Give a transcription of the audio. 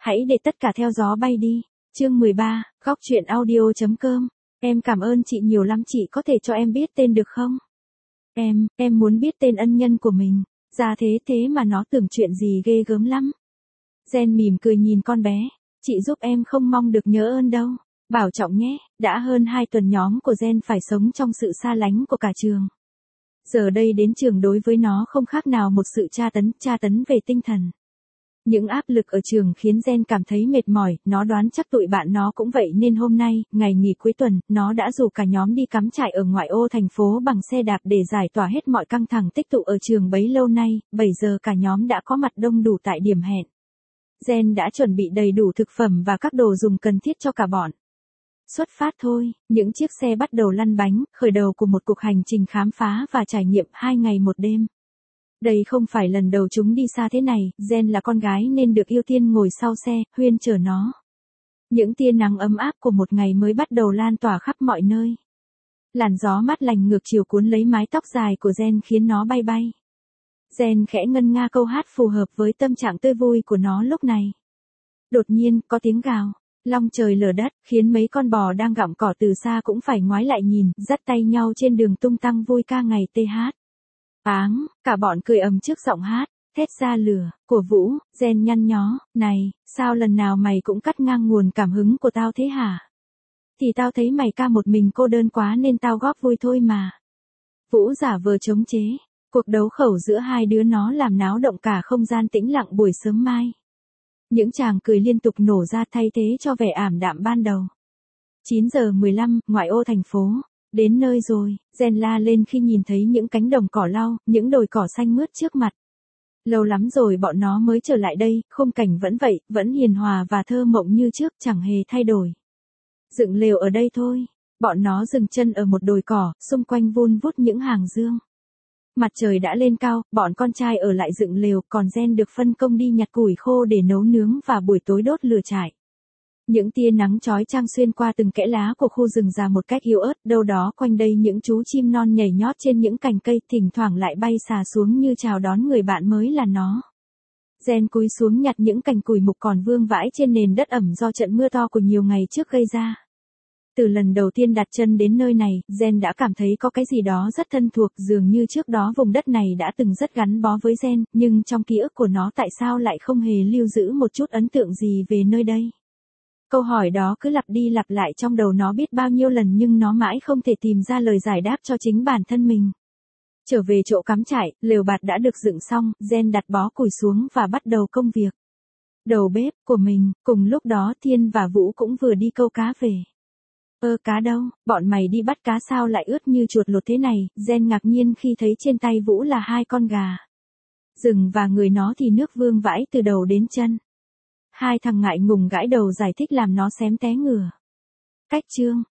Hãy để tất cả theo gió bay đi. Chương 13, góc truyện audio.com. Em cảm ơn chị nhiều lắm, chị có thể cho em biết tên được không? Em muốn biết tên ân nhân của mình. Ra thế mà nó tưởng chuyện gì ghê gớm lắm. Jen mỉm cười nhìn con bé. Chị giúp em không mong được nhớ ơn đâu. Bảo trọng nhé. Đã hơn 2 tuần nhóm của Jen phải sống trong sự xa lánh của cả trường. Giờ đây đến trường đối với nó không khác nào một sự tra tấn về tinh thần. Những áp lực ở trường khiến Jen cảm thấy mệt mỏi, nó đoán chắc tụi bạn nó cũng vậy nên hôm nay, ngày nghỉ cuối tuần, nó đã rủ cả nhóm đi cắm trại ở ngoại ô thành phố bằng xe đạp để giải tỏa hết mọi căng thẳng tích tụ ở trường bấy lâu nay. 7 giờ cả nhóm đã có mặt đông đủ tại điểm hẹn. Jen đã chuẩn bị đầy đủ thực phẩm và các đồ dùng cần thiết cho cả bọn. Xuất phát thôi, những chiếc xe bắt đầu lăn bánh, khởi đầu của một cuộc hành trình khám phá và trải nghiệm 2 ngày 1 đêm. Đây không phải lần đầu chúng đi xa thế này, Jen là con gái nên được ưu tiên ngồi sau xe, Huyên chở nó. Những tia nắng ấm áp của một ngày mới bắt đầu lan tỏa khắp mọi nơi. Làn gió mát lành ngược chiều cuốn lấy mái tóc dài của Jen khiến nó bay bay. Jen khẽ ngân nga câu hát phù hợp với tâm trạng tươi vui của nó lúc này. Đột nhiên, có tiếng gào, long trời lở đất, khiến mấy con bò đang gặm cỏ từ xa cũng phải ngoái lại nhìn, dắt tay nhau trên đường tung tăng vui ca ngày TH. Áng, cả bọn cười ầm trước giọng hát, thét ra lửa, của Vũ. Jen nhăn nhó, này, sao lần nào mày cũng cắt ngang nguồn cảm hứng của tao thế hả? Thì tao thấy mày ca một mình cô đơn quá nên tao góp vui thôi mà. Vũ giả vờ chống chế, cuộc đấu khẩu giữa hai đứa nó làm náo động cả không gian tĩnh lặng buổi sớm mai. Những tràng cười liên tục nổ ra thay thế cho vẻ ảm đạm ban đầu. 9 giờ 15, ngoại ô thành phố. Đến nơi rồi, Jen la lên khi nhìn thấy những cánh đồng cỏ lau, những đồi cỏ xanh mướt trước mặt. Lâu lắm rồi bọn nó mới trở lại đây, khung cảnh vẫn vậy, vẫn hiền hòa và thơ mộng như trước, chẳng hề thay đổi. Dựng lều ở đây thôi. Bọn nó dừng chân ở một đồi cỏ, xung quanh vun vút những hàng dương. Mặt trời đã lên cao, bọn con trai ở lại dựng lều, còn Jen được phân công đi nhặt củi khô để nấu nướng và buổi tối đốt lửa trại. Những tia nắng chói chang xuyên qua từng kẽ lá của khu rừng già một cách yếu ớt, đâu đó quanh đây những chú chim non nhảy nhót trên những cành cây, thỉnh thoảng lại bay xà xuống như chào đón người bạn mới là nó. Jen cúi xuống nhặt những cành củi mục còn vương vãi trên nền đất ẩm do trận mưa to của nhiều ngày trước gây ra. Từ lần đầu tiên đặt chân đến nơi này, Jen đã cảm thấy có cái gì đó rất thân thuộc, dường như trước đó vùng đất này đã từng rất gắn bó với Jen, nhưng trong ký ức của nó tại sao lại không hề lưu giữ một chút ấn tượng gì về nơi đây. Câu hỏi đó cứ lặp đi lặp lại trong đầu nó biết bao nhiêu lần nhưng nó mãi không thể tìm ra lời giải đáp cho chính bản thân mình. Trở về chỗ cắm trại, lều bạt đã được dựng xong, Jen đặt bó củi xuống và bắt đầu công việc. Đầu bếp của mình, cùng lúc đó Thiên và Vũ cũng vừa đi câu cá về. Cá đâu, bọn mày đi bắt cá sao lại ướt như chuột lột thế này? Jen ngạc nhiên khi thấy trên tay Vũ là 2 con gà rừng và người nó thì nước vương vãi từ đầu đến chân. 2 thằng ngại ngùng gãi đầu giải thích làm nó xém té ngửa. Cách chương,